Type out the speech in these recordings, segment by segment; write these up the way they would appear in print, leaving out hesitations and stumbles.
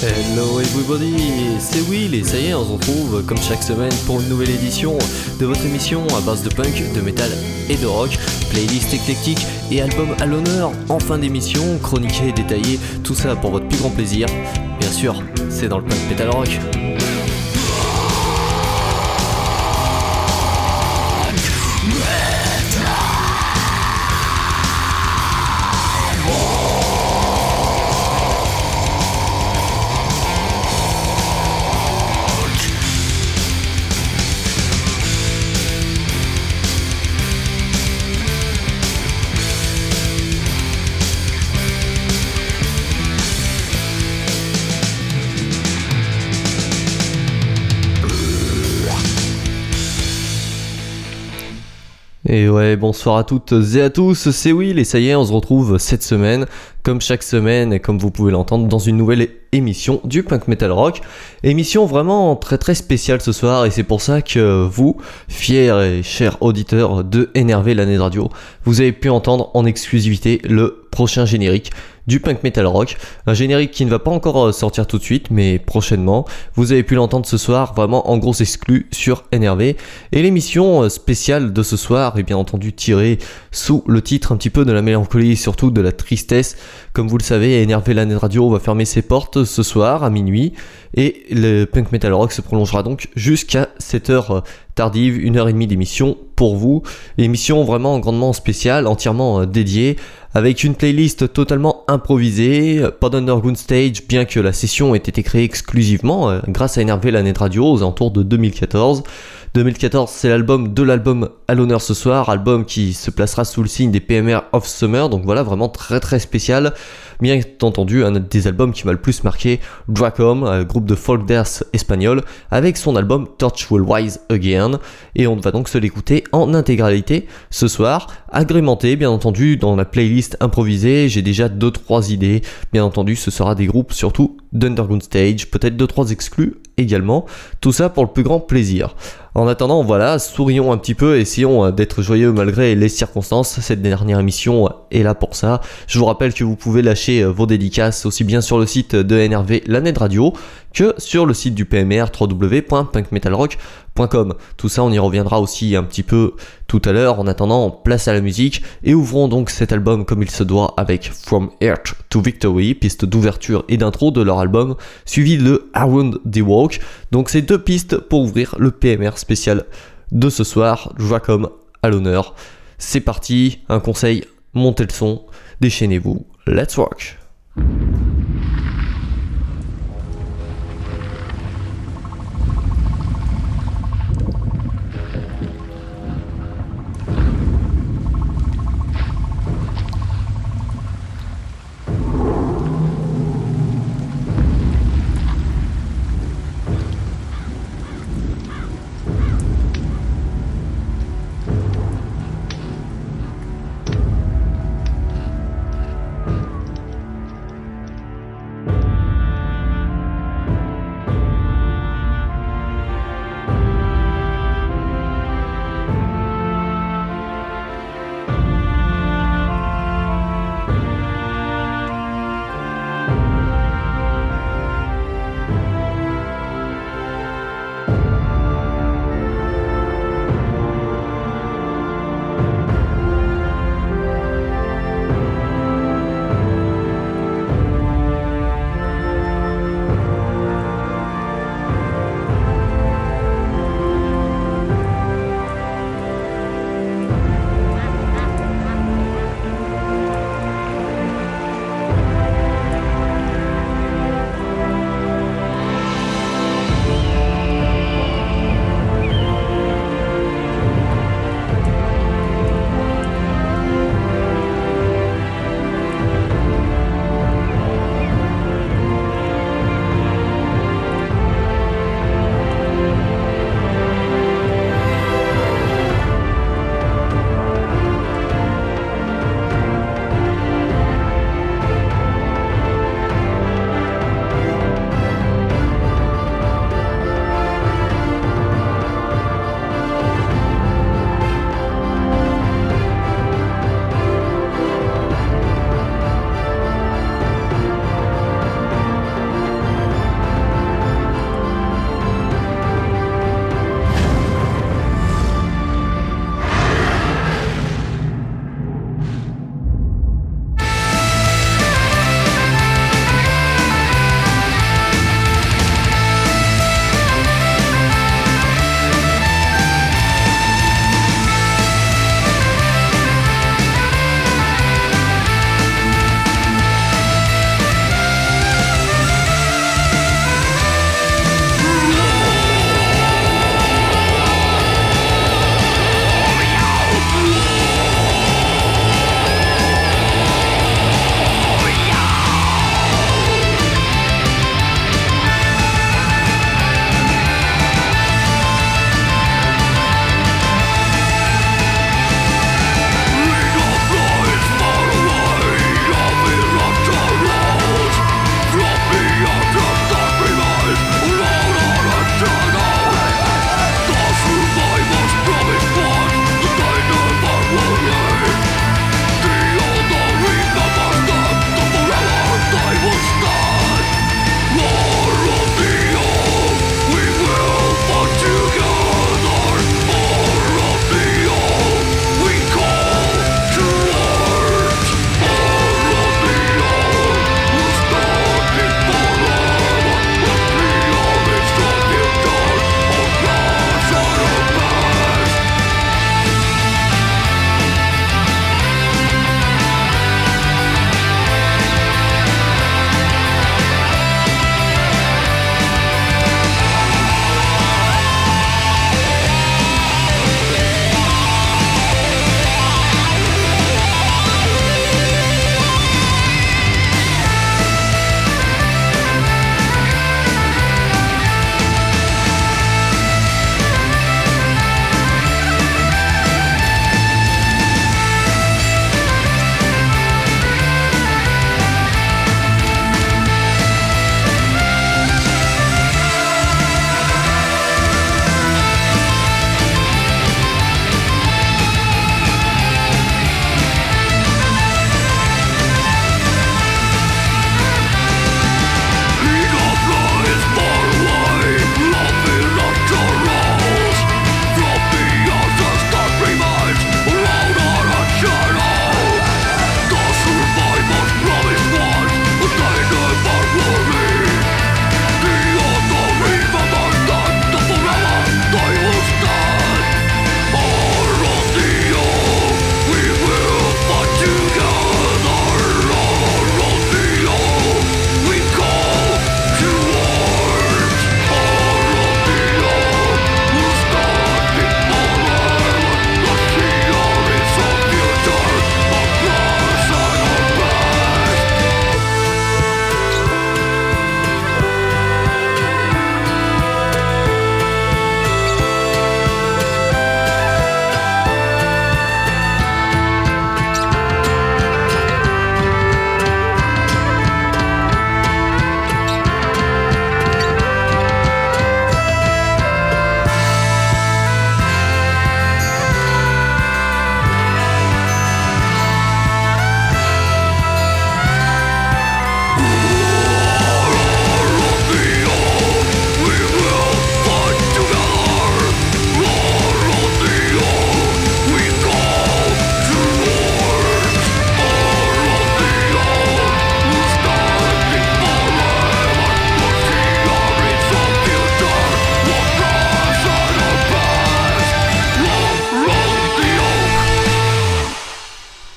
Hello everybody, c'est Will et ça y est, on se retrouve comme chaque semaine pour une nouvelle édition de votre émission à base de punk, de métal et de rock, playlist éclectique et album à l'honneur en fin d'émission, chroniqué et détaillé, tout ça pour votre plus grand plaisir. Bien sûr, c'est dans le punk metal rock. Et ouais, bonsoir à toutes et à tous, c'est Will et ça y est, on se retrouve cette semaine, comme chaque semaine et comme vous pouvez l'entendre, dans une nouvelle émission du Punk Metal Rock. Émission vraiment très très spéciale ce soir et c'est pour ça que vous, fiers et chers auditeurs de NRV l'année de radio, vous avez pu entendre en exclusivité le prochain générique du Punk Metal Rock, un générique qui ne va pas encore sortir tout de suite mais prochainement. Vous avez pu l'entendre ce soir vraiment en gros exclu sur NRV et l'émission spéciale de ce soir est bien entendu tirée sous le titre un petit peu de la mélancolie et surtout de la tristesse. Comme vous le savez, NRV l'année de radio va fermer ses portes ce soir à minuit et le Punk Metal Rock se prolongera donc jusqu'à 7h tardive, 1h30 d'émission pour vous. Émission vraiment grandement spéciale, entièrement dédiée, avec une playlist totalement improvisée, pas d'Underground Stage, bien que la session ait été créée exclusivement grâce à NRV l'année de radio aux alentours de 2014. 2014, c'est l'album à l'honneur ce soir, album qui se placera sous le signe des PMR of Summer, donc voilà, vraiment très très spécial. Bien entendu, un des albums qui m'a le plus marqué, Dracom, groupe de folk death espagnol, avec son album Torch Will Rise Again, et on va donc se l'écouter en intégralité ce soir, agrémenté bien entendu dans la playlist improvisée. J'ai déjà 2-3 idées, bien entendu ce sera des groupes surtout d'Underground Stage, peut-être 2-3 exclus également, tout ça pour le plus grand plaisir. En attendant, voilà, sourions un petit peu, essayons d'être joyeux malgré les circonstances. Cette dernière émission est là pour ça. Je vous rappelle que vous pouvez lâcher vos dédicaces aussi bien sur le site de NRV l'année de radio que sur le site du PMR www.punkmetalrock.com. Tout ça, on y reviendra aussi un petit peu tout à l'heure. En attendant, place à la musique et ouvrons donc cet album comme il se doit avec From Earth to Victory, piste d'ouverture et d'intro de leur album, suivi de Around the Walk. Donc c'est deux pistes pour ouvrir le PMR spécial de ce soir, Dracom à l'honneur. C'est parti, un conseil, montez le son, déchaînez-vous, let's rock.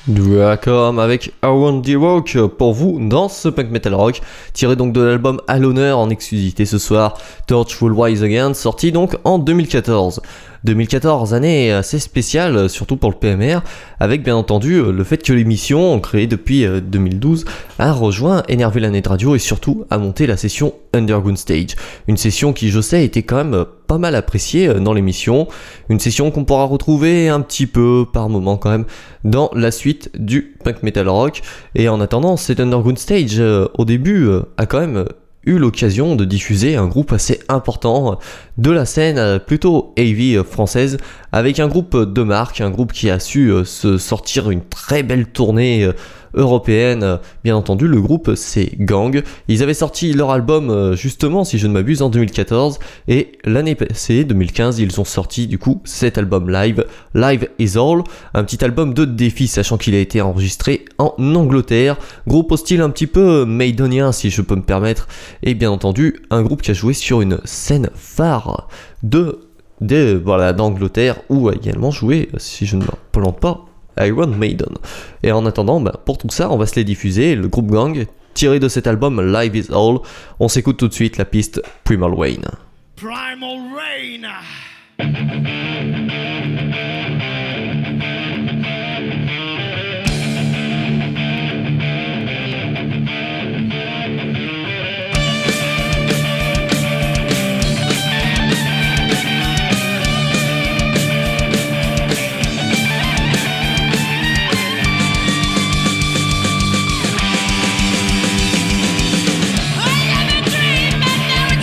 D'accord, avec I Want The Rock pour vous dans ce Punk Metal Rock, tiré donc de l'album À l'honneur en exclusivité ce soir, Torch Will Rise Again, sorti donc en 2014. 2014, année assez spéciale, surtout pour le PMR, avec bien entendu le fait que l'émission, créée depuis 2012, a rejoint Énervé la Net Radio et surtout a monté la session Underground Stage. Une session qui, je sais, était quand même pas mal appréciée dans l'émission. Une session qu'on pourra retrouver un petit peu par moment quand même dans la suite du Punk Metal Rock. Et en attendant, cet Underground Stage, au début, a quand même eu l'occasion de diffuser un groupe assez important de la scène plutôt heavy française, avec un groupe de marque, un groupe qui a su se sortir une très belle tournée européenne. Bien entendu, le groupe c'est Gang. Ils avaient sorti leur album justement, si je ne m'abuse, en 2014, et l'année passée, 2015, ils ont sorti du coup cet album live, Live Is All, un petit album de défi, sachant qu'il a été enregistré en Angleterre, groupe au style un petit peu maidenien si je peux me permettre, et bien entendu un groupe qui a joué sur une scène phare d'Angleterre, où a également joué, si je ne me plante pas, Iron Maiden. Et en attendant, pour tout ça, on va se les diffuser, le groupe Gang, tiré de cet album Live Is All. On s'écoute tout de suite la piste Primal Rain. Primal Rain.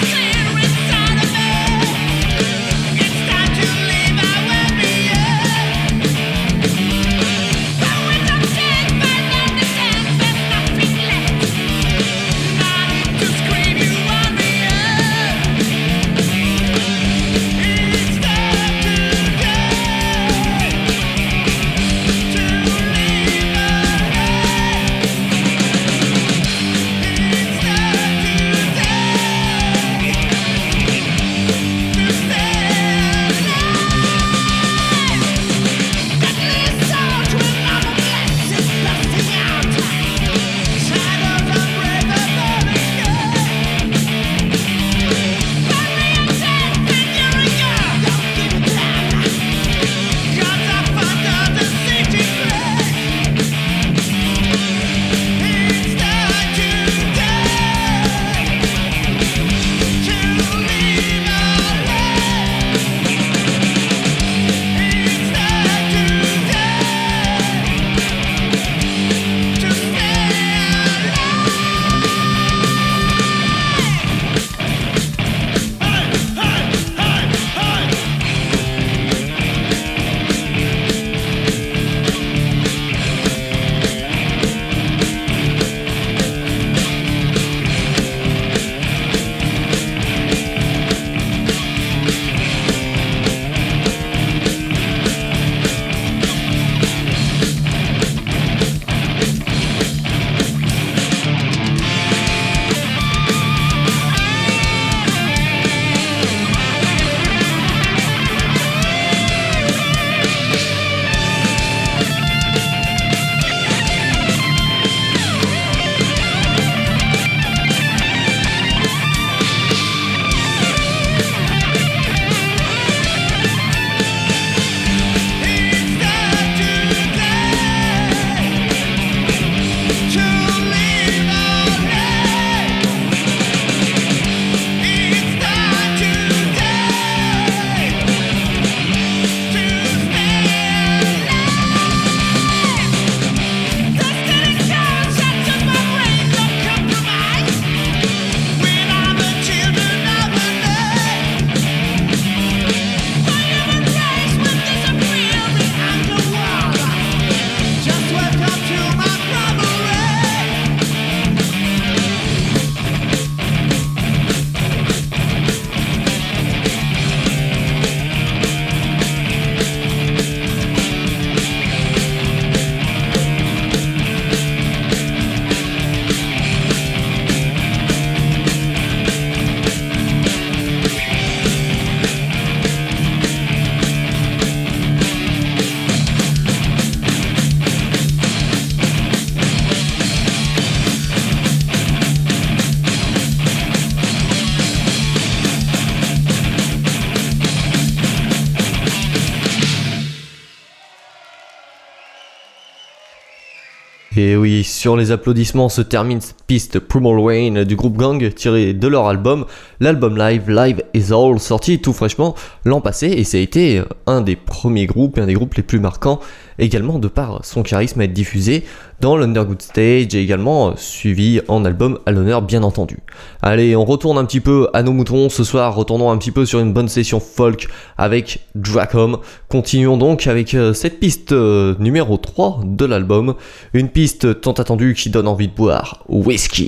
It's time to live, I will be Et oui, sur les applaudissements se termine cette piste Primal Rain du groupe Gang tirée de leur album, l'album Live is All, sorti tout fraîchement l'an passé, et ça a été un des premiers groupes et un des groupes les plus marquants également de par son charisme à être diffusé dans l'Underground Stage et également suivi en album à l'honneur bien entendu. Allez, on retourne un petit peu à nos moutons ce soir, retournons un petit peu sur une bonne session folk avec Dracom. Continuons donc avec cette piste numéro 3 de l'album, une piste tant attendue qui donne envie de boire whisky.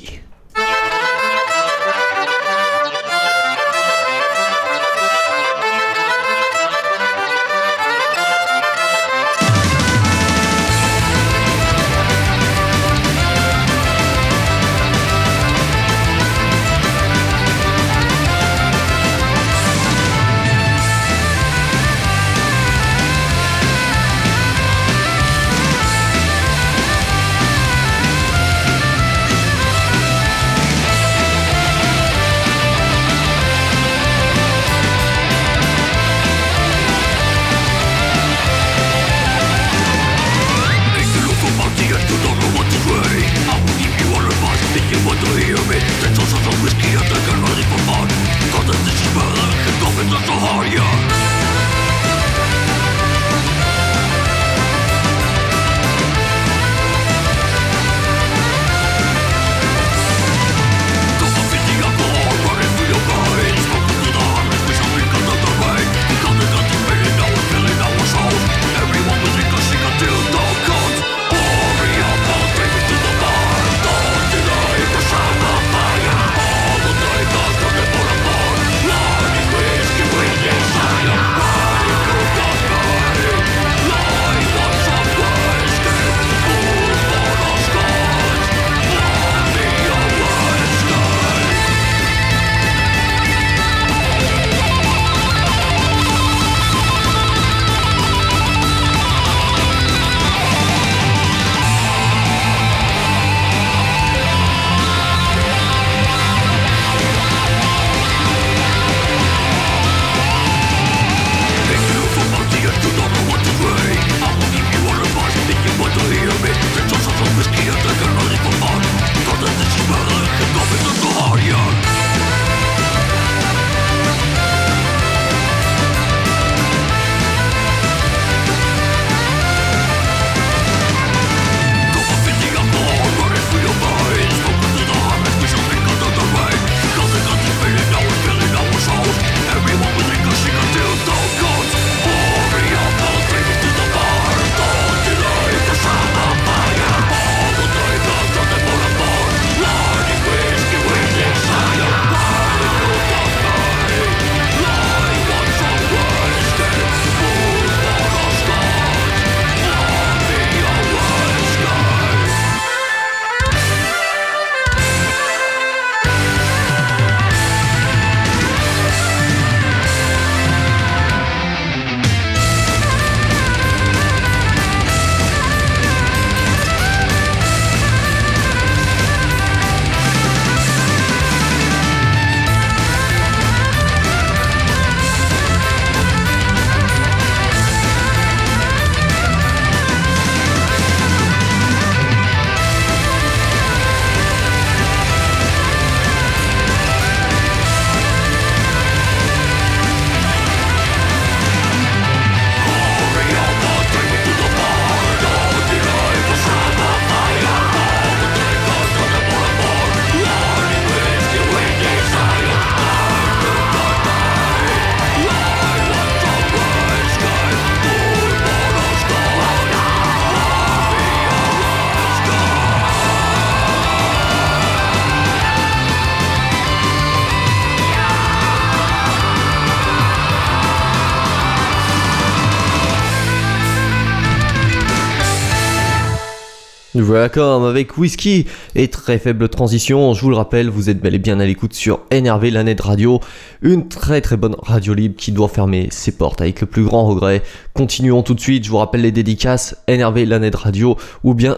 Voilà, comme avec whisky et très faible transition, je vous le rappelle, vous êtes bel et bien à l'écoute sur NRV, la net radio, une très très bonne radio libre qui doit fermer ses portes avec le plus grand regret. Continuons tout de suite, je vous rappelle les dédicaces, NRV, la net radio ou bien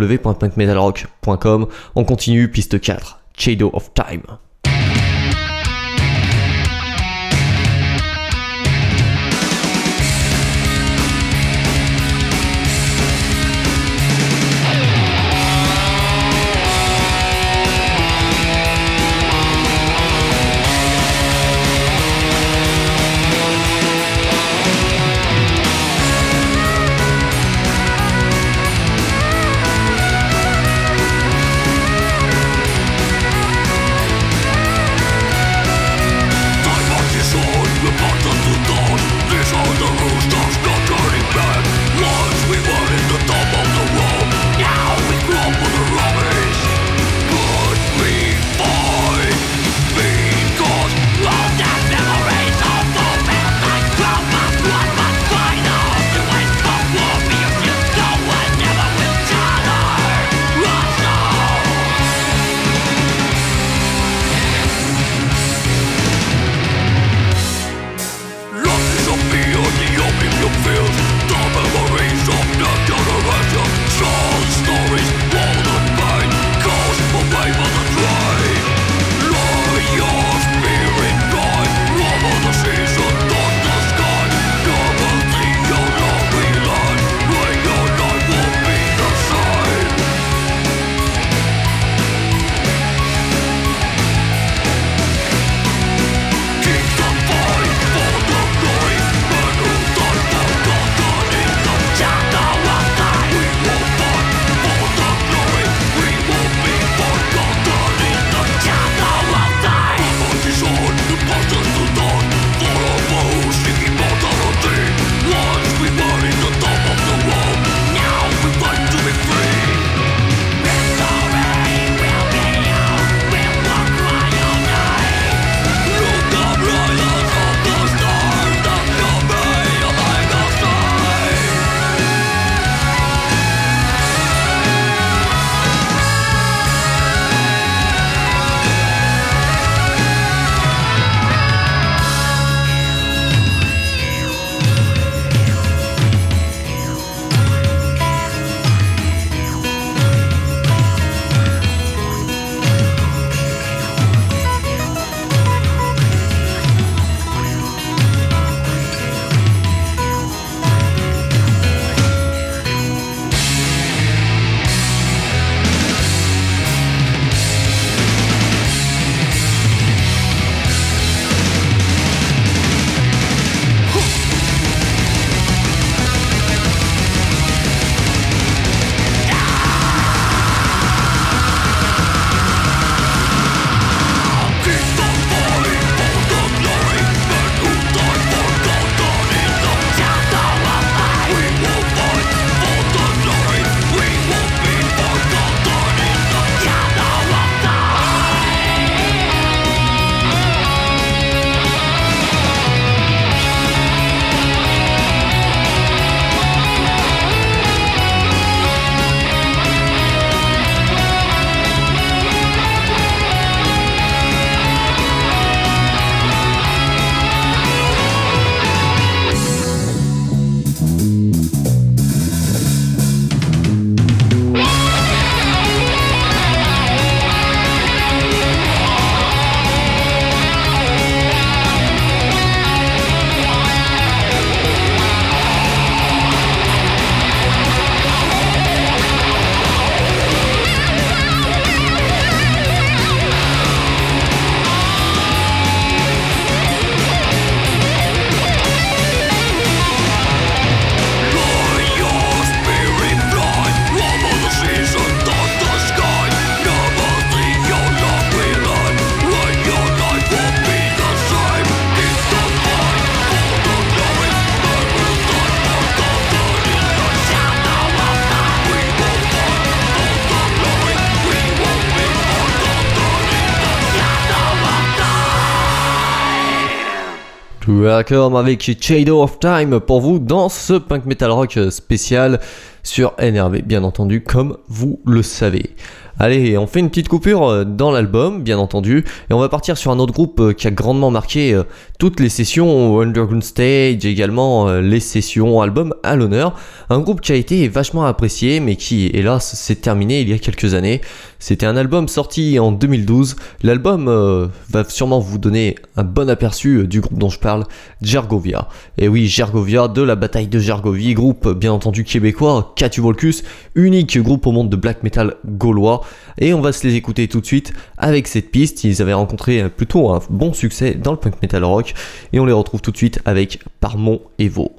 www.punkmetalrock.com. On continue, piste 4, Shadow of Time. Welcome avec Shadow of Time pour vous dans ce punk metal rock spécial sur NRV, bien entendu, comme vous le savez. Allez, on fait une petite coupure dans l'album, bien entendu, et on va partir sur un autre groupe qui a grandement marqué toutes les sessions Underground Stage, également les sessions album à l'honneur. Un groupe qui a été vachement apprécié, mais qui, hélas, s'est terminé il y a quelques années. C'était un album sorti en 2012. L'album va sûrement vous donner un bon aperçu du groupe dont je parle, Gergovia. Et oui, Gergovia, de la bataille de Gergovie, groupe bien entendu québécois, Catu Volcus, unique groupe au monde de black metal gaulois. Et on va se les écouter tout de suite avec cette piste. Ils avaient rencontré plutôt un bon succès dans le punk metal rock. Et on les retrouve tout de suite avec Parmon Evo.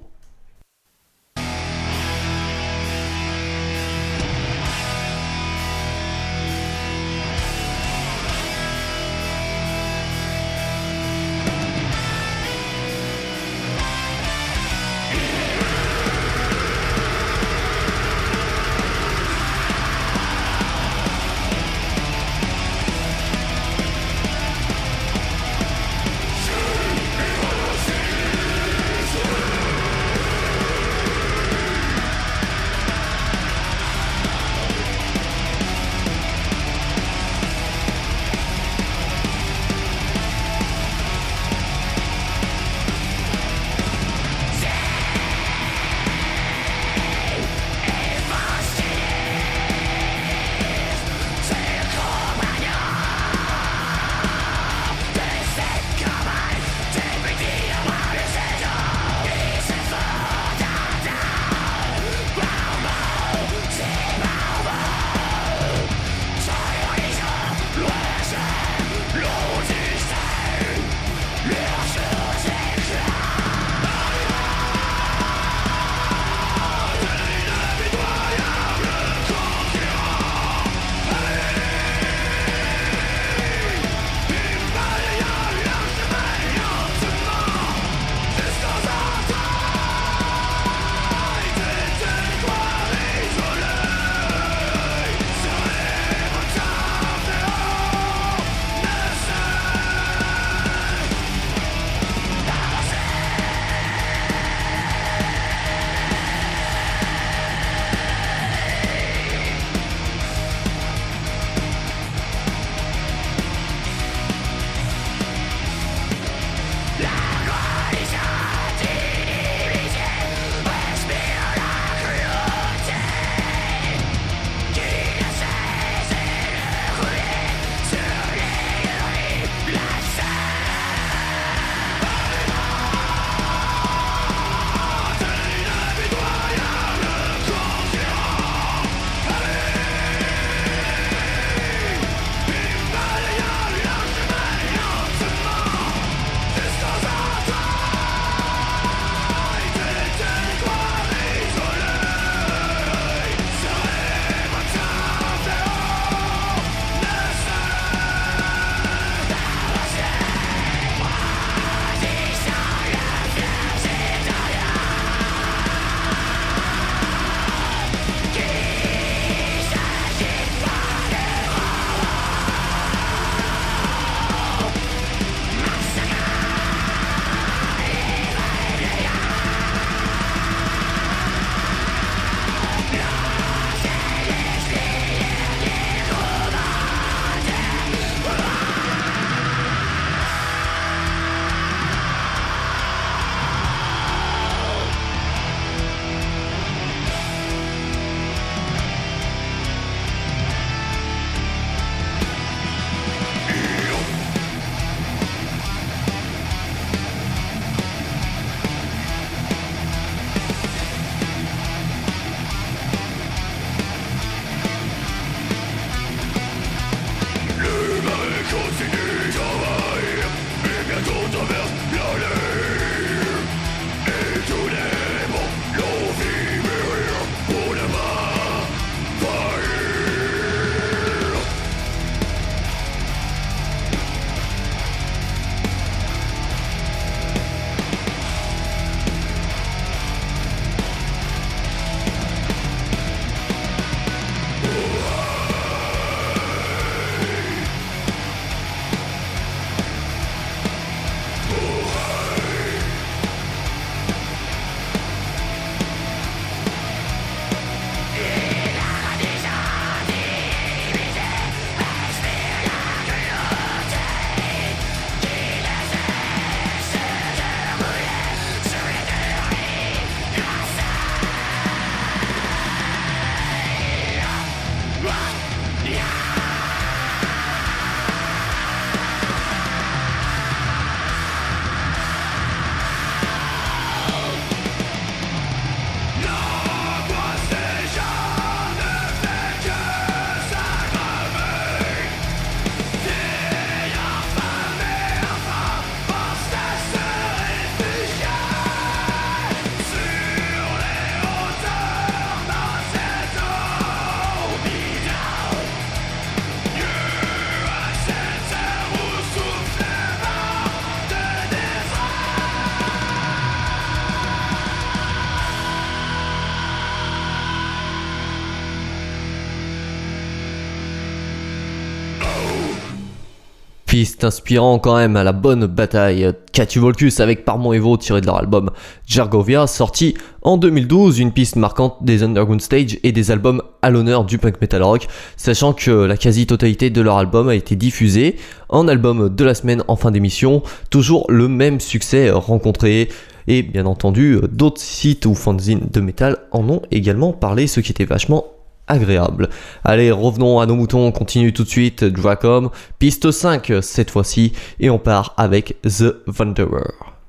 Piste inspirant quand même à la bonne bataille. Catu Volcus avec Parmon Evo tiré de leur album Jargovia, sorti en 2012, une piste marquante des Underground Stage et des albums à l'honneur du punk metal rock, sachant que la quasi-totalité de leur album a été diffusée en album de la semaine en fin d'émission, toujours le même succès rencontré. Et bien entendu, d'autres sites ou fanzines de métal en ont également parlé, ce qui était vachement agréable. Allez, revenons à nos moutons, on continue tout de suite, Dracom, piste 5 cette fois-ci, et on part avec The Wanderer.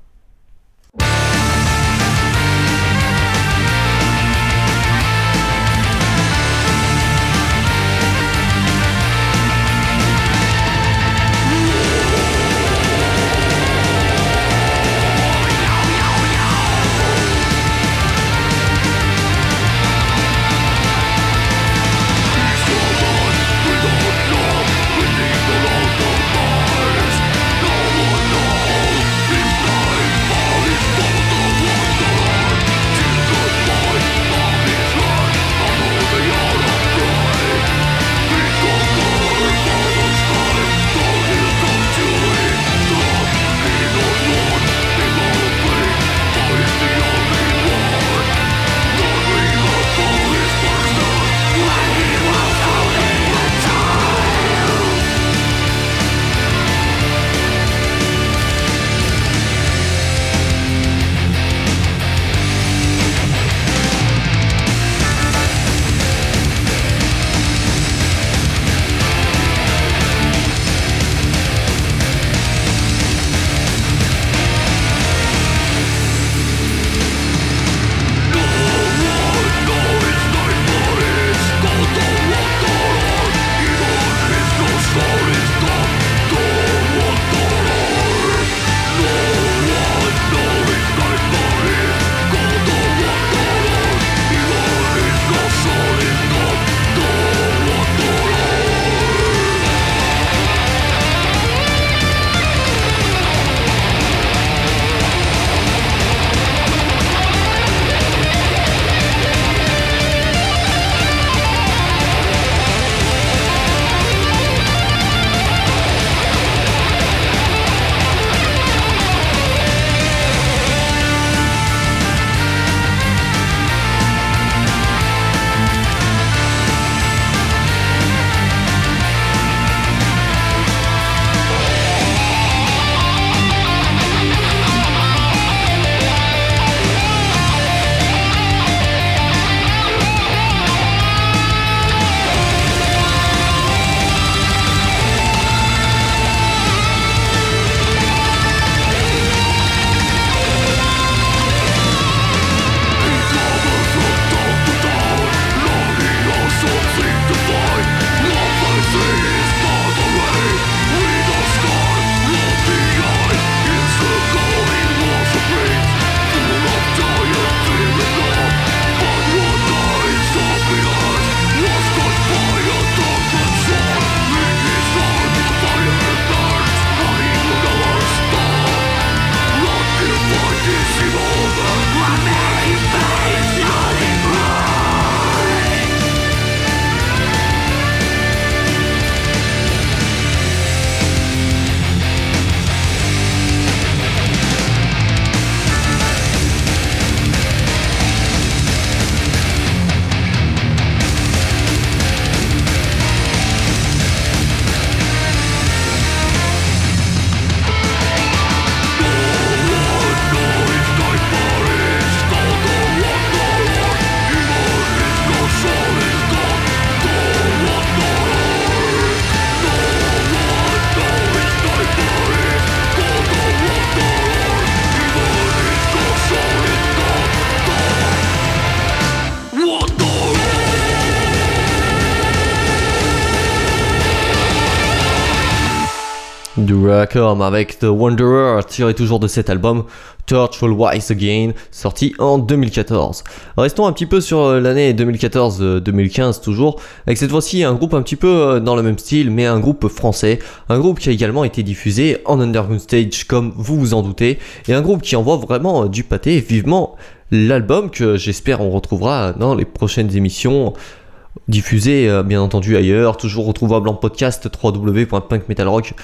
Dracom avec The Wanderer, tiré toujours de cet album Torch Will Rise Again, sorti en 2014. Restons un petit peu sur l'année 2014-2015 toujours, avec cette fois-ci un groupe un petit peu dans le même style, mais un groupe français, un groupe qui a également été diffusé en Underground Stage comme vous vous en doutez, et un groupe qui envoie vraiment du pâté, vivement l'album que j'espère on retrouvera dans les prochaines émissions, diffusées bien entendu ailleurs, toujours retrouvable en podcast www.punkmetalrock.com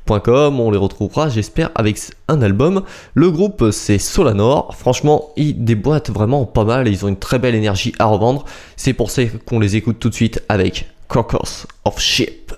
On les retrouvera, j'espère, avec un album. Le groupe, c'est Solanor. Franchement, ils déboîtent vraiment pas mal et ils ont une très belle énergie à revendre. C'est pour ça qu'on les écoute tout de suite avec Carcass of Ship.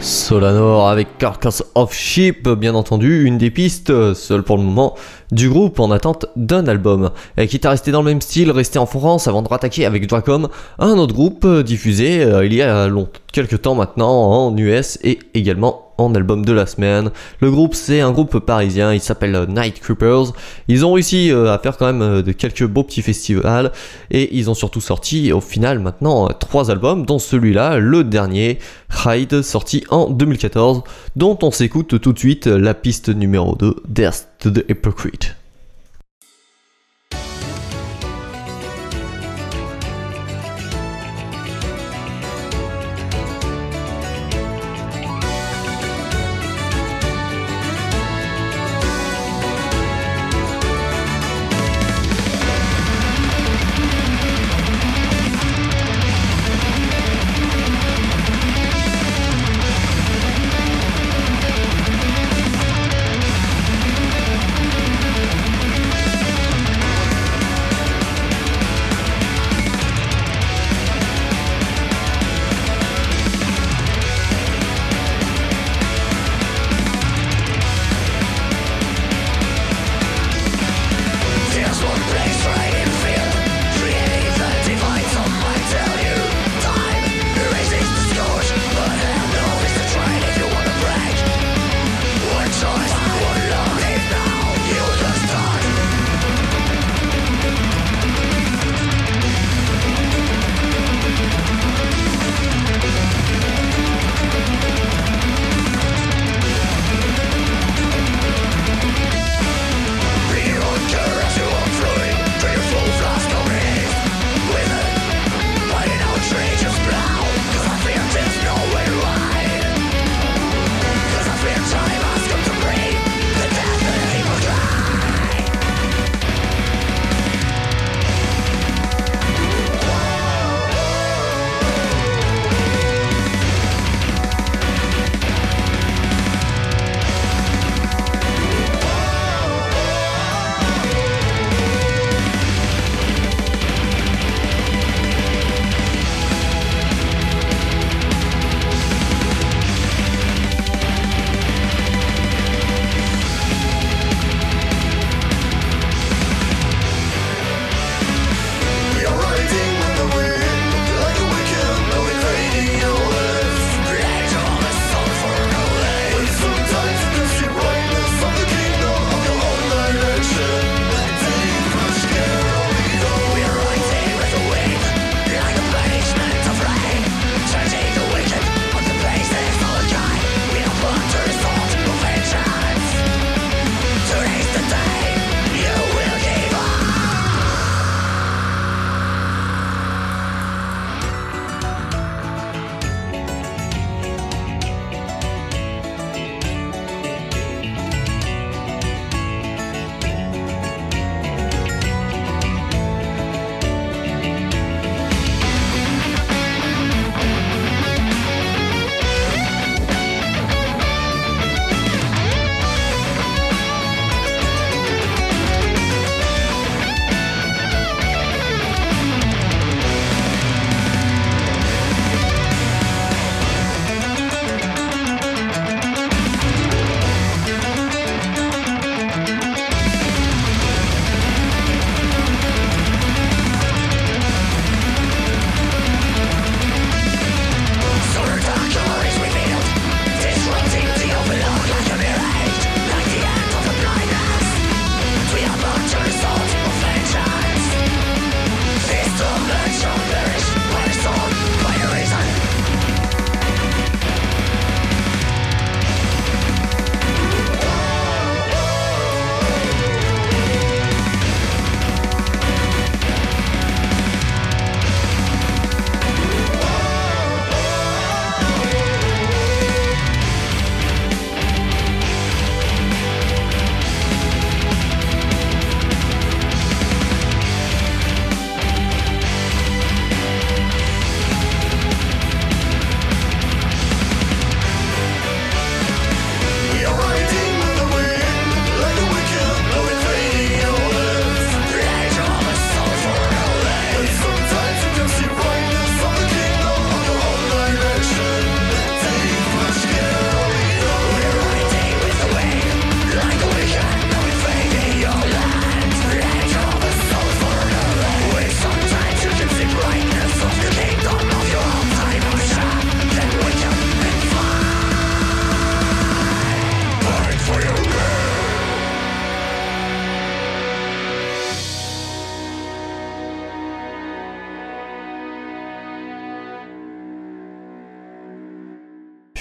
Solanor avec Carcass of Sheep, bien entendu, une des pistes, seule pour le moment, du groupe en attente d'un album. Et quitte à rester dans le même style, rester en France avant de rattaquer avec Dracom, un autre groupe diffusé il y a quelques temps maintenant en US et également en album de la semaine. Le groupe, c'est un groupe parisien, il s'appelle Night Creepers. Ils ont réussi à faire quand même de quelques beaux petits festivals et ils ont surtout sorti au final maintenant 3 albums, dont celui-là, le dernier, Hide, sorti en 2014, dont on s'écoute tout de suite la piste numéro 2, Death to the Hypocrite.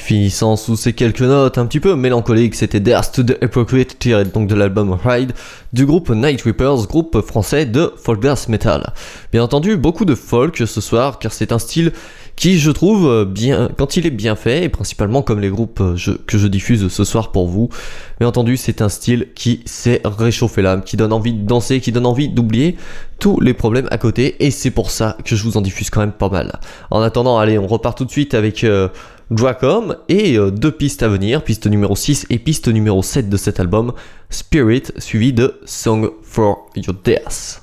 Finissant sous ces quelques notes un petit peu mélancoliques, c'était Death to the Hypocrite, tiré donc de l'album Ride du groupe Night Reapers, groupe français de folk death metal. Bien entendu, beaucoup de folk ce soir, car c'est un style qui, je trouve, bien, quand il est bien fait, et principalement comme les groupes que je diffuse ce soir pour vous, bien entendu, c'est un style qui sait réchauffer l'âme, qui donne envie de danser, qui donne envie d'oublier tous les problèmes à côté, et c'est pour ça que je vous en diffuse quand même pas mal. En attendant, allez, on repart tout de suite avec Dracom et deux pistes à venir, piste numéro 6 et piste numéro 7 de cet album, Spirit, suivi de Song for Your Death.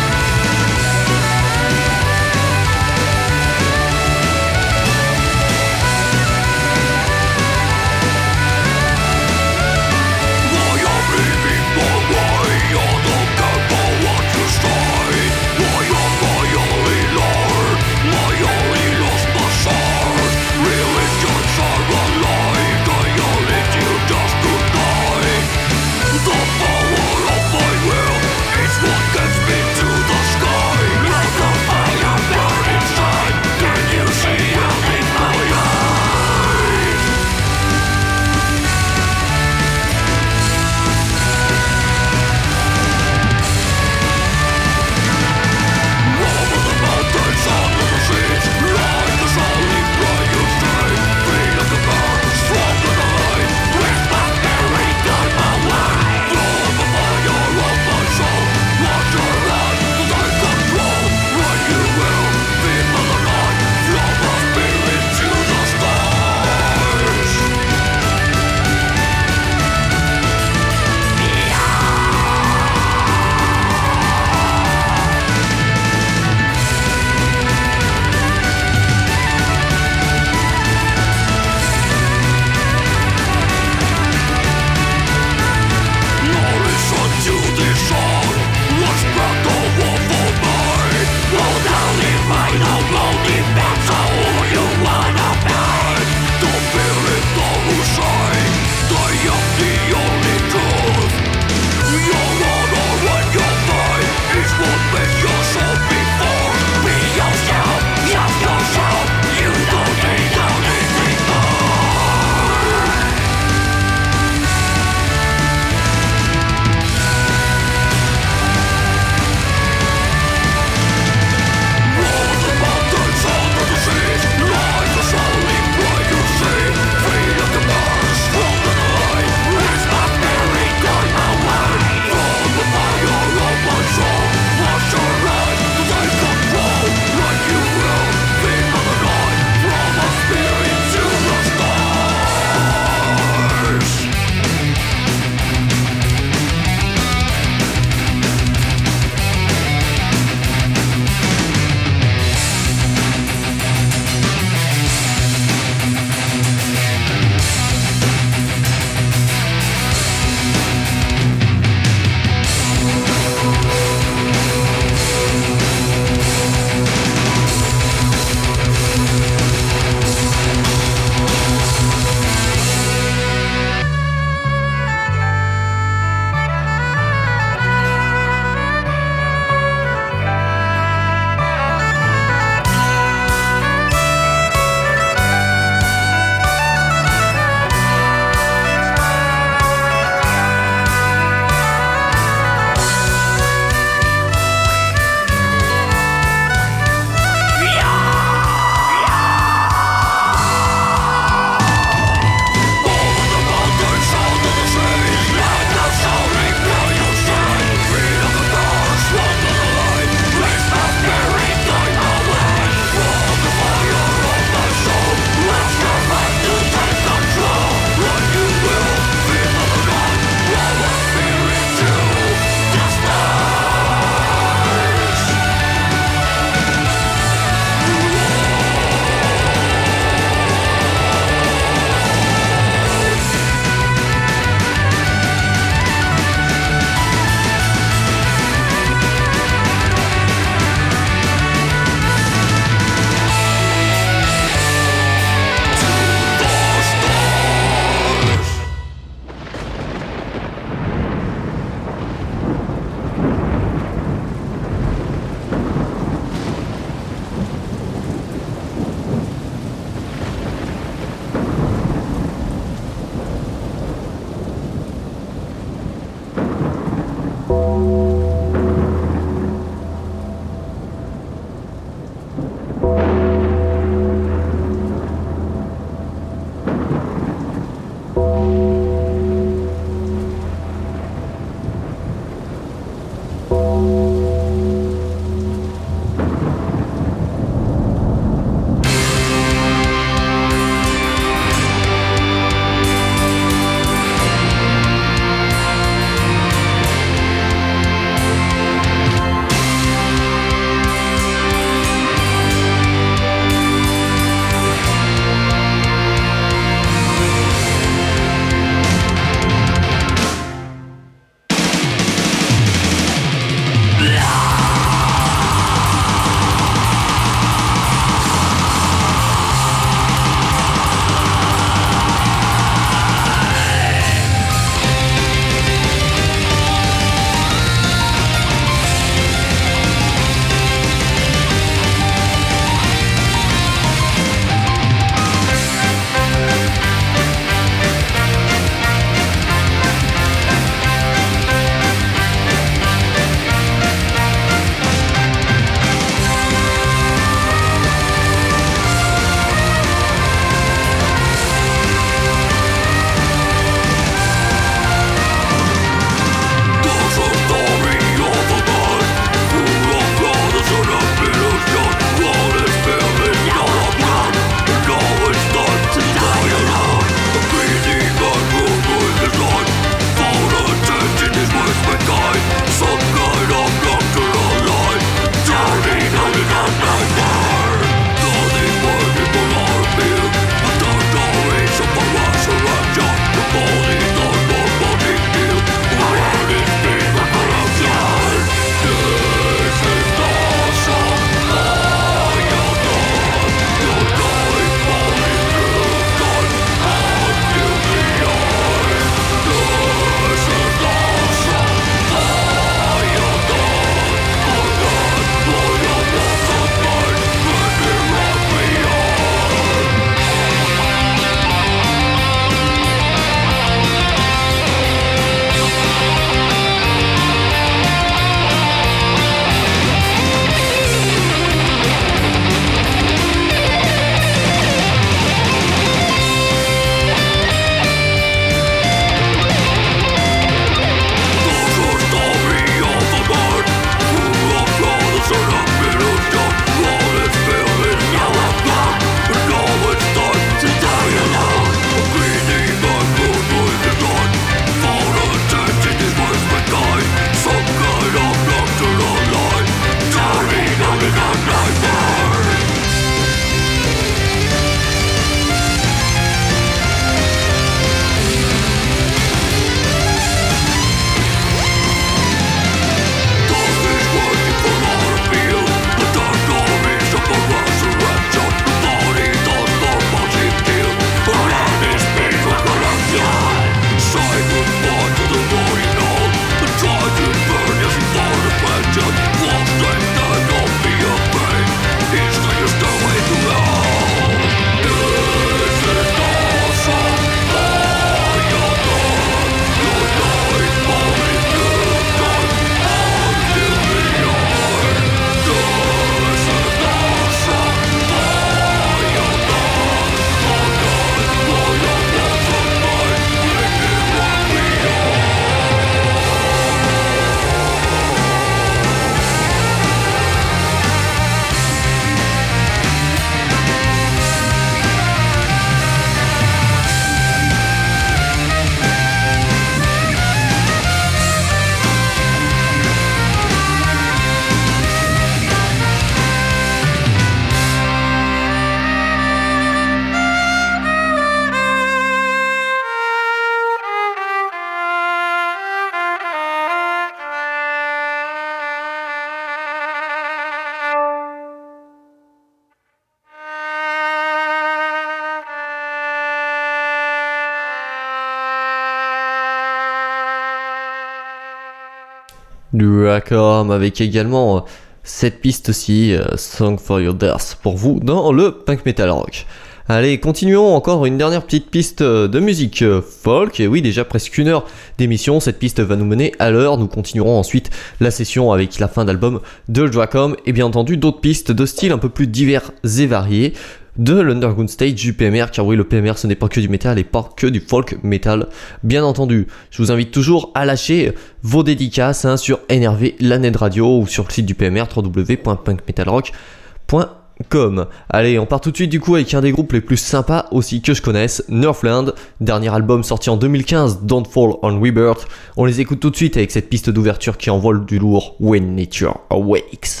du Rackham, avec également cette piste-ci, Song for Your Death, pour vous dans le punk metal rock. Allez, continuons encore une dernière petite piste de musique folk. Et oui, déjà presque une heure d'émission. Cette piste va nous mener à l'heure. Nous continuerons ensuite la session avec la fin d'album de Rackham et bien entendu d'autres pistes de styles un peu plus divers et variés de l'Underground Stage du PMR, car oui, le PMR ce n'est pas que du métal et pas que du folk metal, bien entendu. Je vous invite toujours à lâcher vos dédicaces sur NRV, la Net Radio, ou sur le site du PMR, www.punkmetalrock.com. Allez, on part tout de suite du coup avec un des groupes les plus sympas aussi que je connaisse, Northland, dernier album sorti en 2015, Don't Fall on Rebirth. On les écoute tout de suite avec cette piste d'ouverture qui envoie du lourd, When Nature Awakes.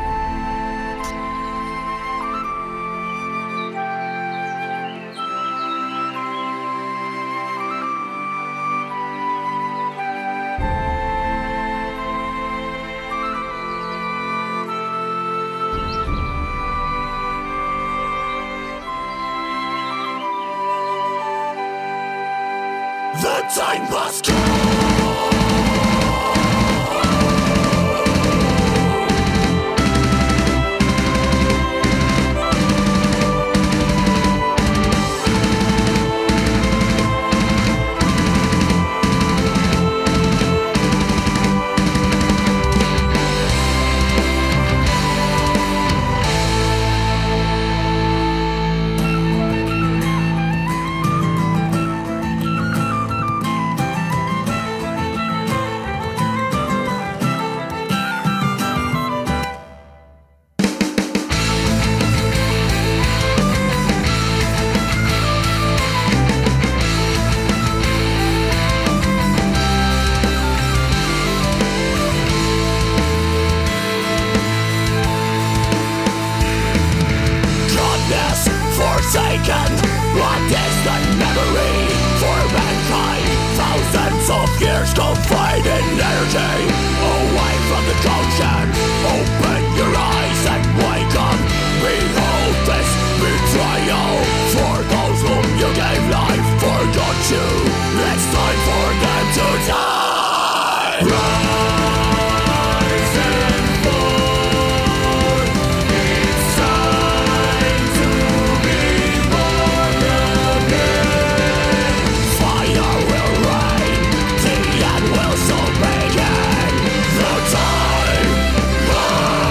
The time must come. Forsaken, what is the memory for mankind? Thousands of years confined in energy, away from the conscience. Open your eyes and wake up. Behold this betrayal. For those whom you gave life, forgot you. It's time for them to die. Rise and fall. It's time to be born again. Fire will rain, the end will soon begin. The time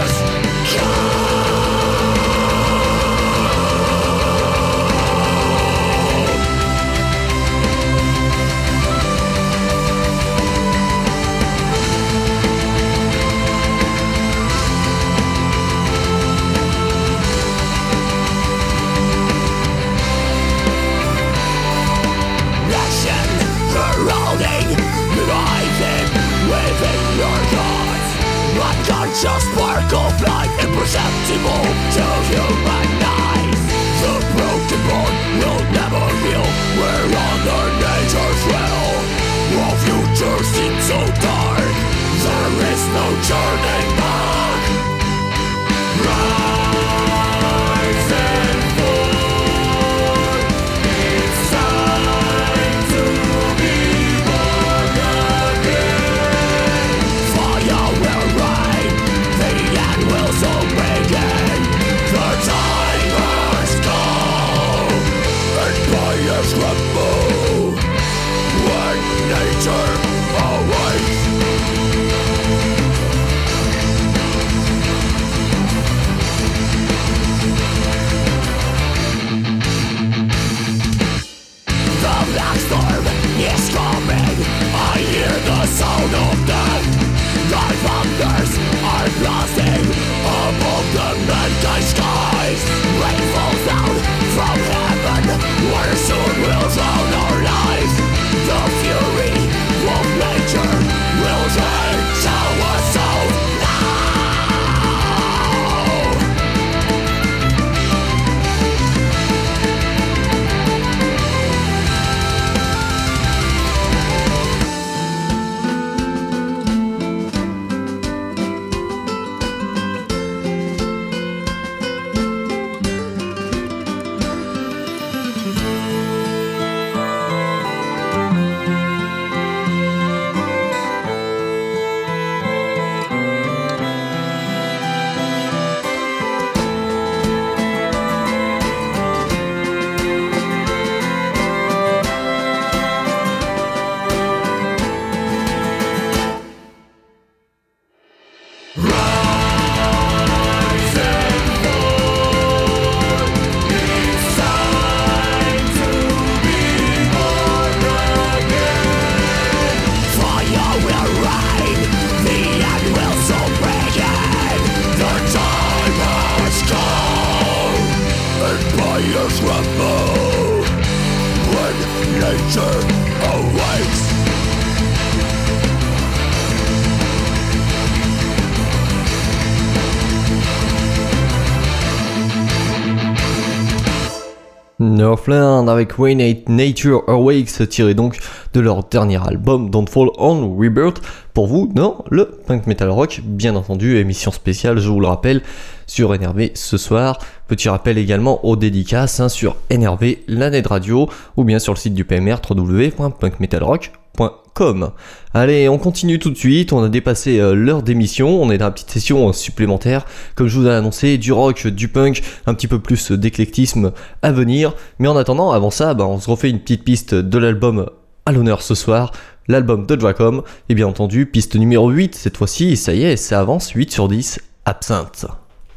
Northland avec When Nature Awakes, tiré donc de leur dernier album Don't Fall on Rebirth, pour vous dans le Punk Metal Rock, bien entendu, émission spéciale, je vous le rappelle, sur NRV ce soir. Petit rappel également aux dédicaces sur NRV, l'année de radio, ou bien sur le site du PMR, www.punkmetalrock.com. Allez, on continue tout de suite, on a dépassé l'heure d'émission, on est dans la petite session supplémentaire, comme je vous ai annoncé, du rock, du punk, un petit peu plus d'éclectisme à venir, mais en attendant, avant ça, on se refait une petite piste de l'album à l'honneur ce soir, l'album de Dracom, et bien entendu, piste numéro 8 cette fois-ci, ça y est, ça avance, 8 sur 10, Absinthe.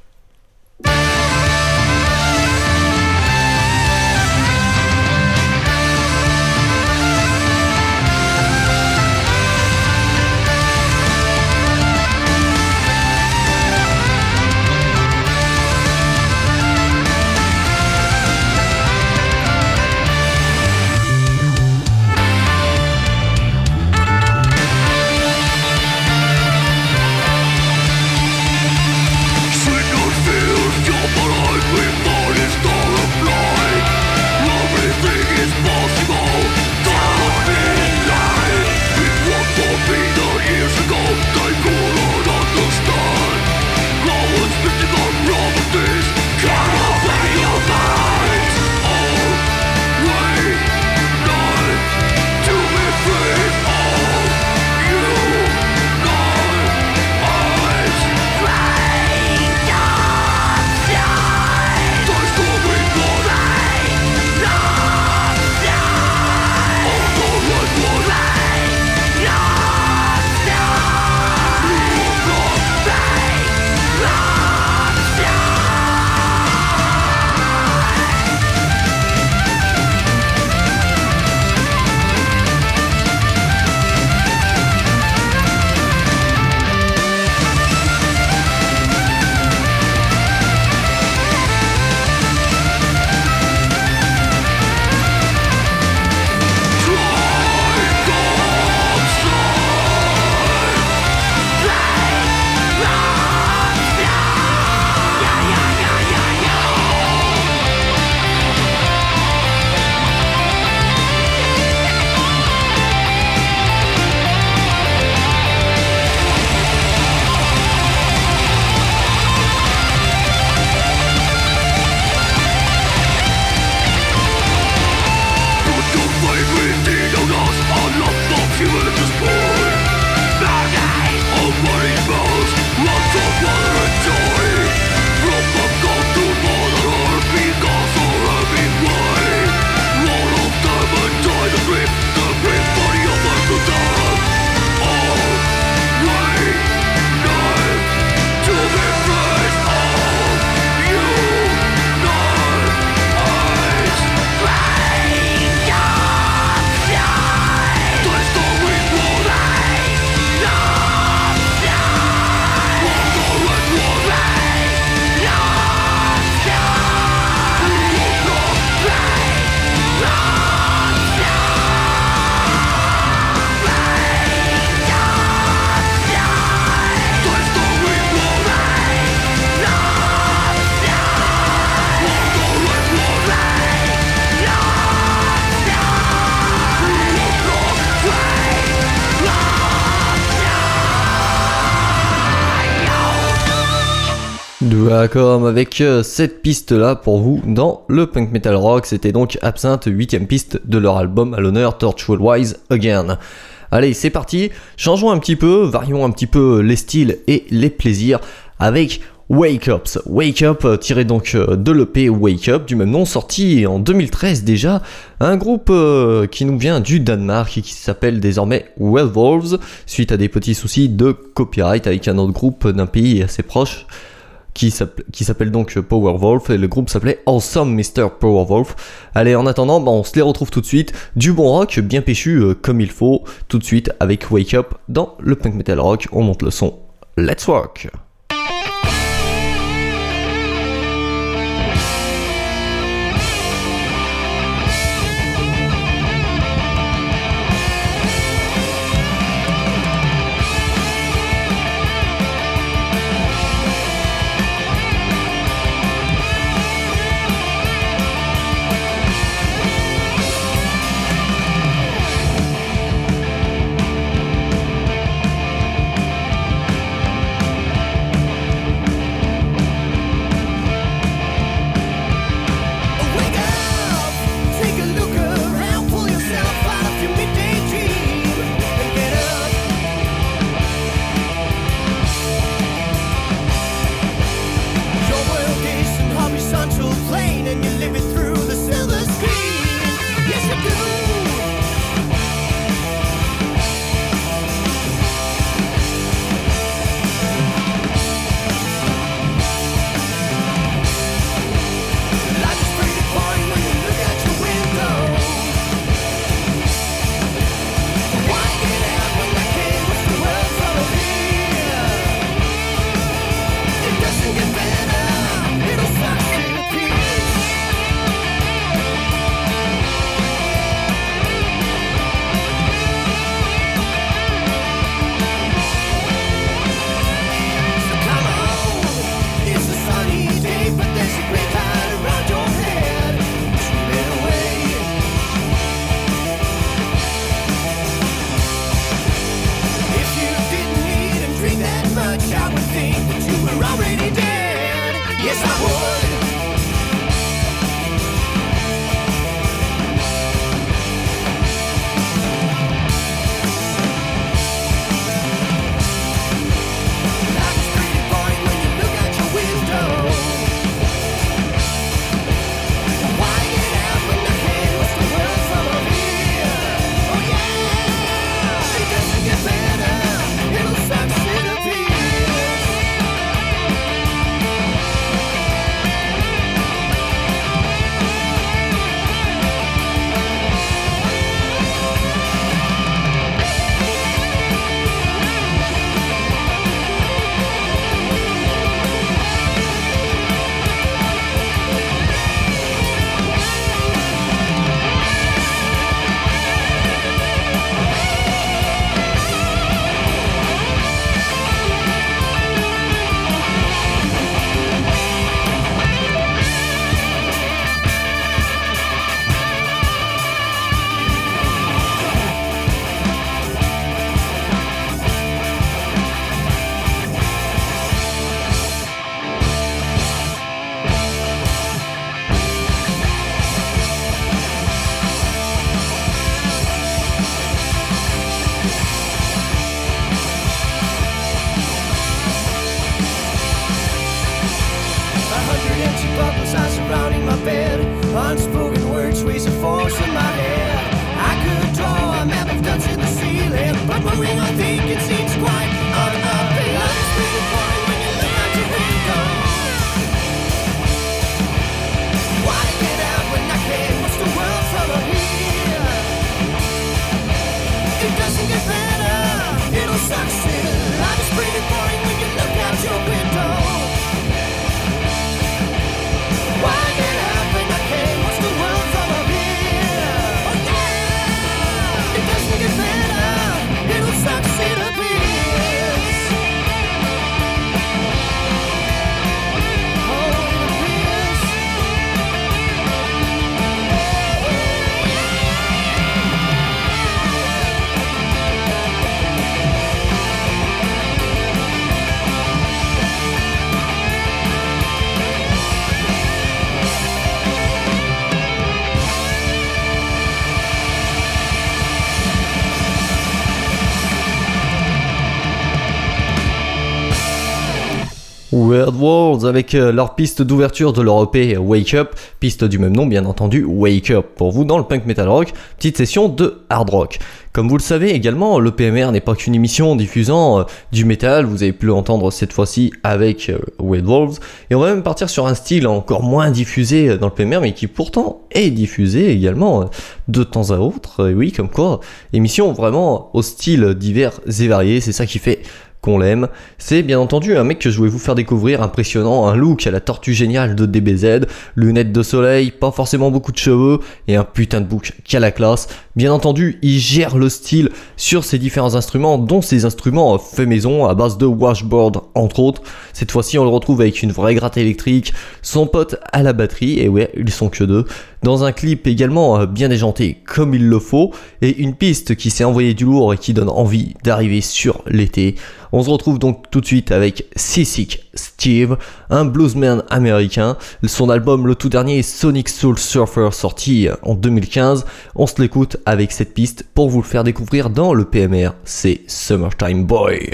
D'accord, avec cette piste là pour vous dans le Punk Metal Rock, c'était donc Absinthe, 8ème piste de leur album à l'honneur Torchwood Wise Again. Allez, c'est parti, changeons un petit peu, varions un petit peu les styles et les plaisirs avec Wake Up. Wake Up, tiré donc de l'EP Wake Up, du même nom, sorti en 2013 déjà, un groupe qui nous vient du Danemark et qui s'appelle désormais Werewolves, suite à des petits soucis de copyright avec un autre groupe d'un pays assez proche, qui s'appelle donc Powerwolf, et le groupe s'appelait Awesome Mr. Powerwolf. Allez, en attendant, on se les retrouve tout de suite, du bon rock bien péchu comme il faut, tout de suite avec Wake Up dans le Punk Metal Rock, on monte le son, let's rock. empty bubbles are surrounding my bed. Unspoken words raise a force in my head. I could draw a map of dots in the ceiling, but moving on thinking seems quite unappealing. Life's pretty boring when you look out your window. Why get out when I can? What's the world full of here? It doesn't get better, it'll succeed. Life is pretty boring when you look out your window. Why get out when I can? What's the world full of here? Oh yeah! It doesn't get better, it'll succeed a bit. Weird Worlds avec leur piste d'ouverture de leur EP Wake Up, piste du même nom bien entendu, Wake Up pour vous dans le punk metal rock, petite session de hard rock. Comme vous le savez également, le PMR n'est pas qu'une émission diffusant du métal, vous avez pu l'entendre cette fois-ci avec Weird Wolves, et on va même partir sur un style encore moins diffusé dans le PMR, mais qui pourtant est diffusé également de temps à autre, et oui, comme quoi, émission vraiment au style divers et variés, c'est ça qui fait qu'on l'aime. C'est bien entendu un mec que je voulais vous faire découvrir, impressionnant, un look à la tortue géniale de DBZ, lunettes de soleil, pas forcément beaucoup de cheveux et un putain de bouc qui a la classe. Bien entendu, il gère le style sur ses différents instruments, dont ses instruments fait maison à base de washboard entre autres. Cette fois-ci, on le retrouve avec une vraie gratte électrique, son pote à la batterie, et ouais, ils sont que deux. Dans un clip également bien déjanté comme il le faut, et une piste qui s'est envoyée du lourd et qui donne envie d'arriver sur l'été. On se retrouve donc tout de suite avec Seasick Steve, un bluesman américain. Son album le tout dernier Sonic Soul Surfer sorti en 2015. On se l'écoute avec cette piste pour vous le faire découvrir dans le PMR. C'est Summertime Boy.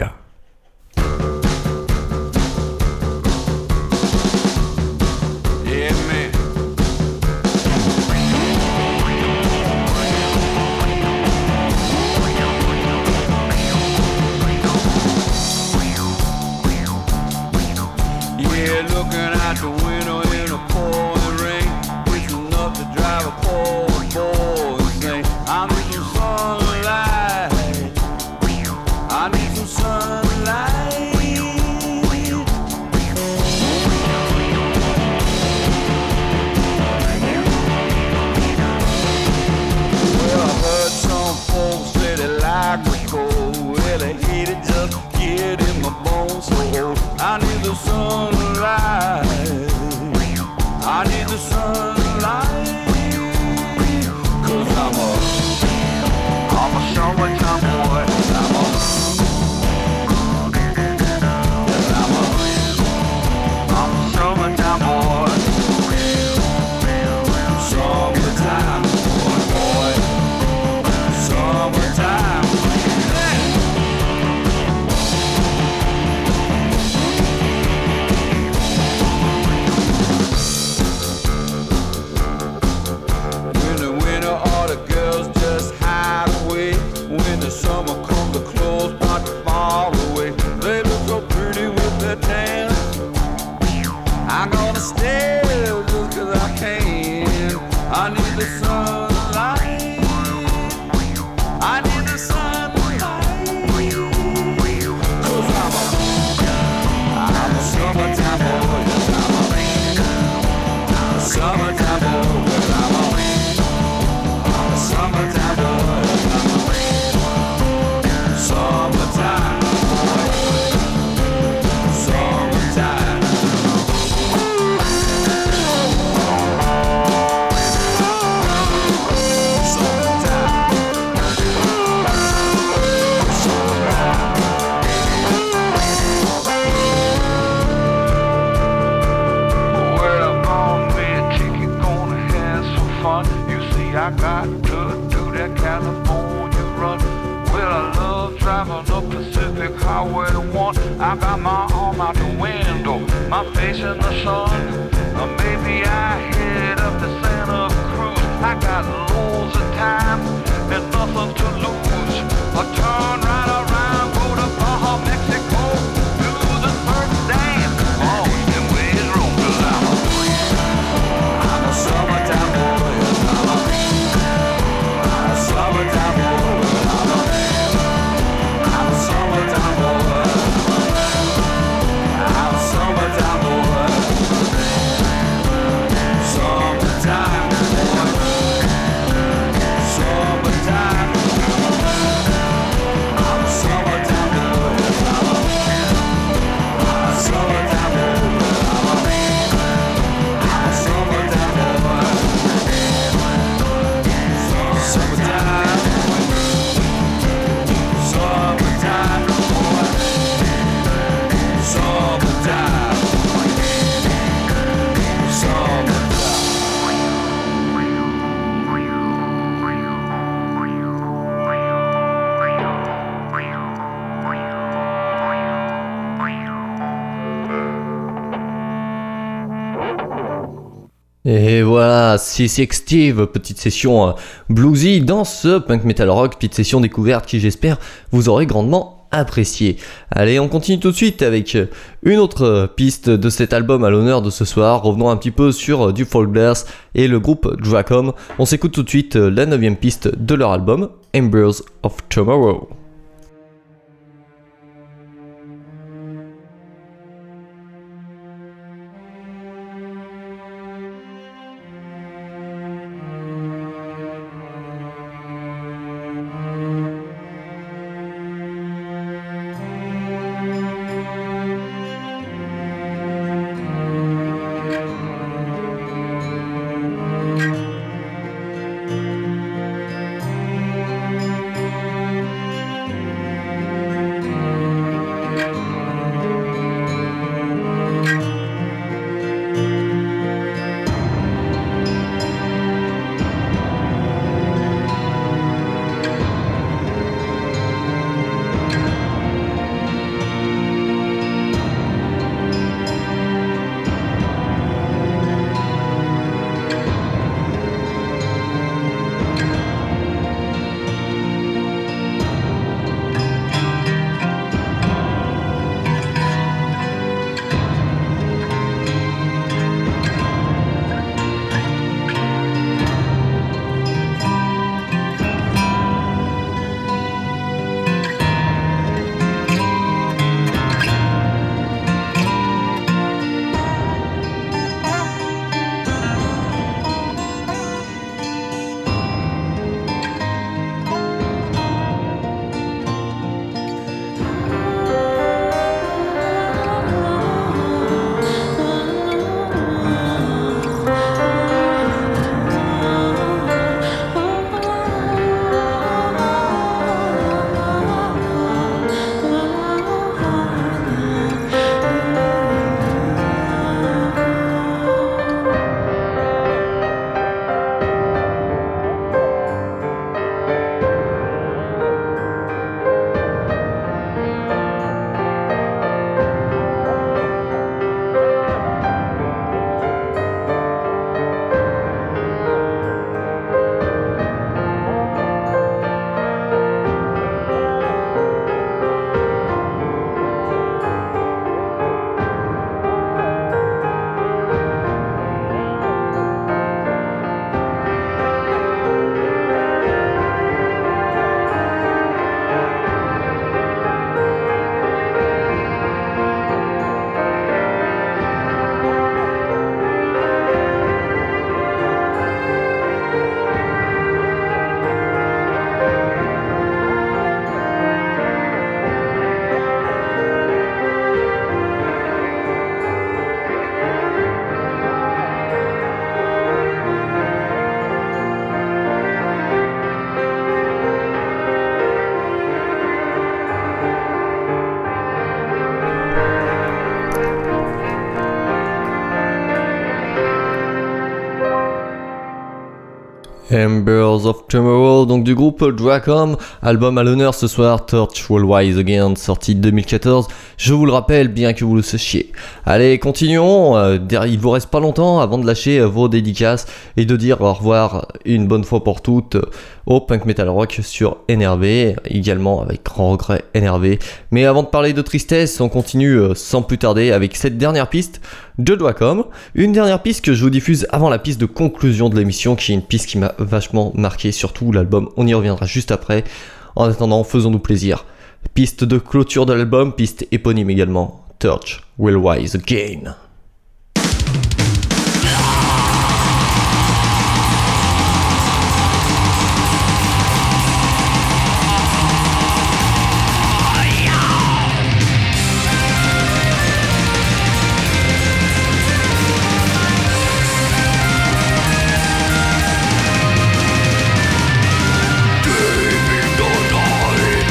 I got my arm out the window, my face in the sun. Et voilà, c'est Steve, petite session bluesy dans ce punk metal rock, petite session découverte qui j'espère vous aurez grandement apprécié. Allez, on continue tout de suite avec une autre piste de cet album à l'honneur de ce soir. Revenons un petit peu sur du folk death et le groupe Dracom. On s'écoute tout de suite la 9ème piste de leur album, Embers of Tomorrow. Embers of Tomorrow, donc du groupe Dracom, album à l'honneur ce soir, Torch Will Rise Again, sorti 2014, je vous le rappelle bien que vous le sachiez. Allez, continuons, il vous reste pas longtemps avant de lâcher vos dédicaces et de dire au revoir une bonne fois pour toutes au Punk Metal Rock sur NRV, également avec grand regret NRV. Mais avant de parler de tristesse, on continue sans plus tarder avec cette dernière piste de Dracom, une dernière piste que je vous diffuse avant la piste de conclusion de l'émission, qui est une piste qui m'a vachement marqué, surtout l'album, on y reviendra juste après. En attendant, faisons-nous plaisir. Piste de clôture de l'album, piste éponyme également, Torch Will Rise Again.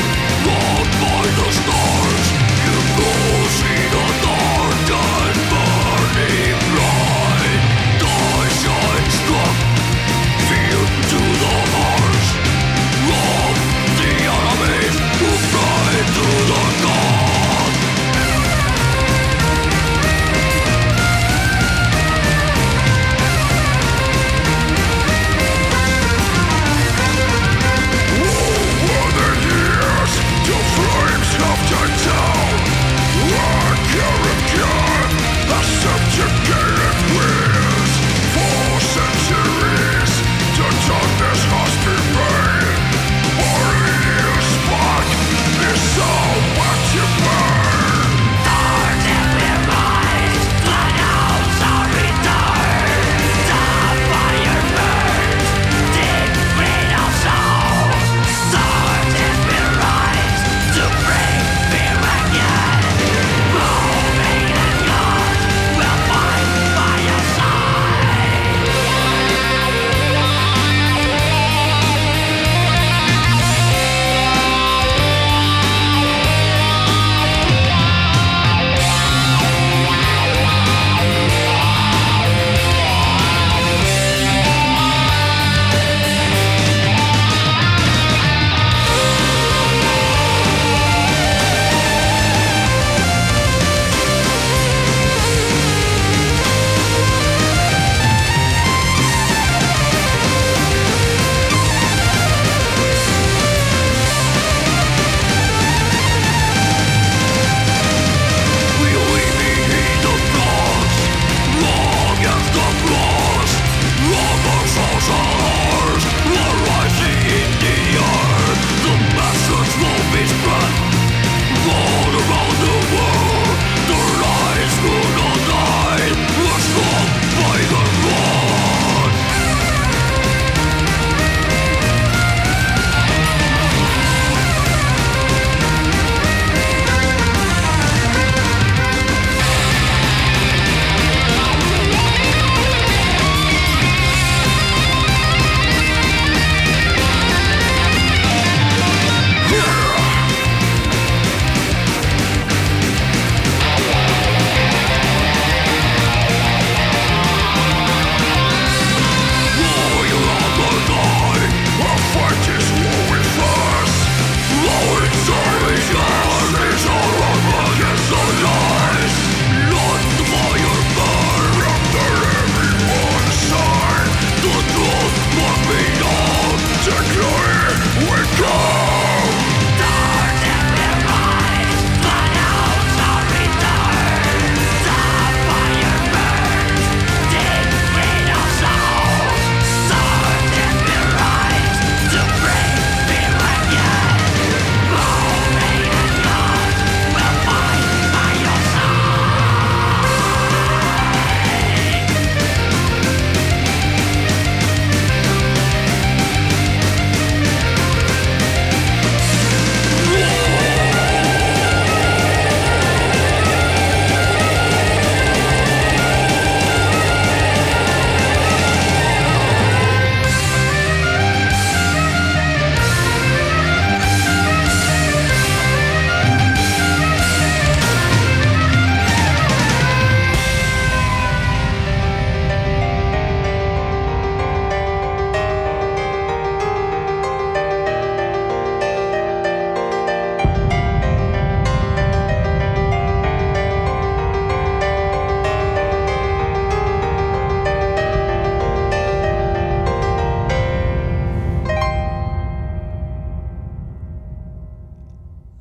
See the dark and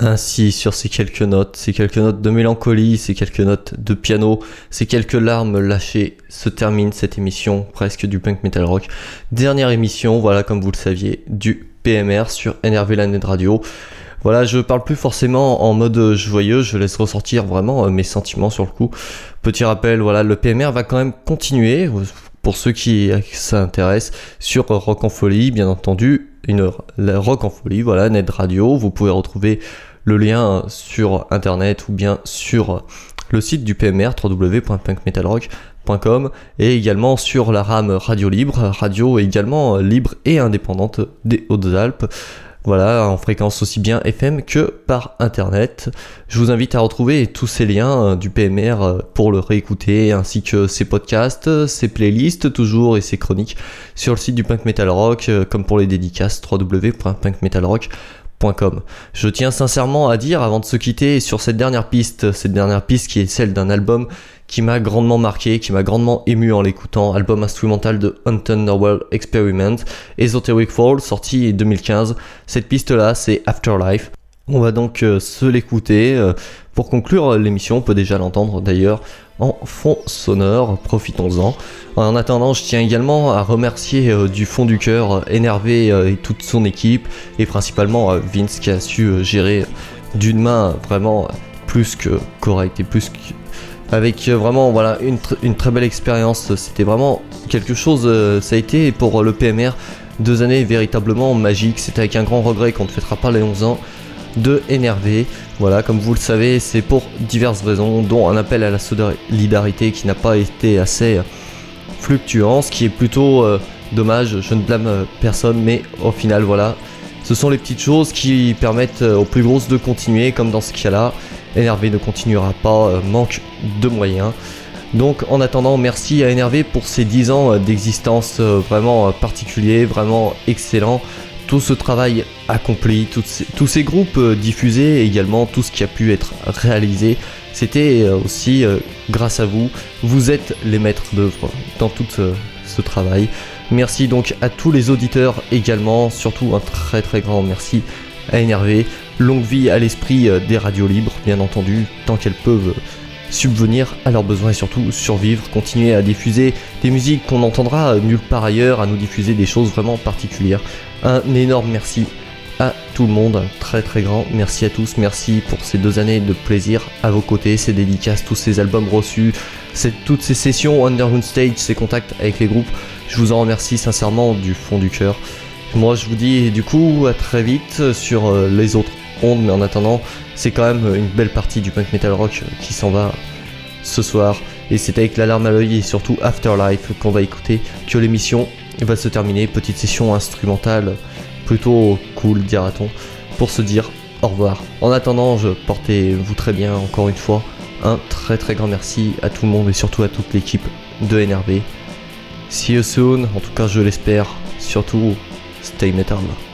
Ainsi, sur ces quelques notes de mélancolie, ces quelques notes de piano, ces quelques larmes lâchées, se termine cette émission presque du punk metal rock. Dernière émission, voilà, comme vous le saviez, du PMR sur NRV La Net Radio. Voilà, je parle plus forcément en mode joyeux, je laisse ressortir vraiment mes sentiments sur le coup. Petit rappel, voilà, le PMR va quand même continuer, pour ceux qui s'intéressent, sur Rock en Folie, bien entendu. La Rock en Folie, voilà, Net Radio. Vous pouvez retrouver le lien sur internet ou bien sur le site du PMR, www.punkmetalrock.com, et également sur la rame Radio Libre, radio également libre et indépendante des Hautes-Alpes. Voilà, en fréquence aussi bien FM que par internet. Je vous invite à retrouver tous ces liens du PMR pour le réécouter, ainsi que ses podcasts, ses playlists toujours et ses chroniques sur le site du Punk Metal Rock, comme pour les dédicaces, www.punkmetalrock.com. Je tiens sincèrement à dire, avant de se quitter, sur cette dernière piste qui est celle d'un album qui m'a grandement marqué, qui m'a grandement ému en l'écoutant, album instrumental de Underworld Experiment, Esoteric Fall, sorti en 2015. Cette piste-là, c'est Afterlife. On va donc se l'écouter. Pour conclure l'émission, on peut déjà l'entendre d'ailleurs en fond sonore, profitons-en. En attendant, je tiens également à remercier du fond du cœur NRV et toute son équipe, et principalement Vince qui a su gérer d'une main vraiment plus que correcte et plus que... avec vraiment voilà une très belle expérience. C'était vraiment quelque chose, ça a été pour le PMR 2 années véritablement magiques. C'était avec un grand regret qu'on ne fêtera pas les 11 ans de NRV. Voilà, comme vous le savez, c'est pour diverses raisons, dont un appel à la solidarité qui n'a pas été assez fluctuant, ce qui est plutôt dommage. Je ne blâme personne, mais au final voilà, ce sont les petites choses qui permettent aux plus grosses de continuer, comme dans ce cas-là. NRV ne continuera pas, manque de moyens. Donc en attendant, merci à NRV pour ces 10 ans d'existence vraiment particuliers, vraiment excellents. Tout ce travail accompli, tous ces groupes diffusés, et également tout ce qui a pu être réalisé, c'était aussi grâce à vous. Vous êtes les maîtres d'œuvre dans tout ce travail. Merci donc à tous les auditeurs également, surtout un très très grand merci à NRV. Longue vie à l'esprit des radios libres, bien entendu, tant qu'elles peuvent subvenir à leurs besoins et surtout survivre, continuer à diffuser des musiques qu'on n'entendra nulle part ailleurs, à nous diffuser des choses vraiment particulières. Un énorme merci à tout le monde, un très très grand merci à tous, merci pour ces 2 années de plaisir à vos côtés, ces dédicaces, tous ces albums reçus, toutes ces sessions Underground Stage, ces contacts avec les groupes. Je vous en remercie sincèrement du fond du cœur. Moi je vous dis du coup à très vite sur les autres ondes, mais en attendant c'est quand même une belle partie du punk metal rock qui s'en va ce soir, et c'est avec la larme à l'œil et surtout Afterlife qu'on va écouter que l'émission va se terminer. Petite session instrumentale plutôt cool, dira-t-on, pour se dire au revoir. En attendant, portez-vous très bien, encore une fois, un très très grand merci à tout le monde et surtout à toute l'équipe de NRV. See you soon, en tout cas je l'espère, surtout stay metal.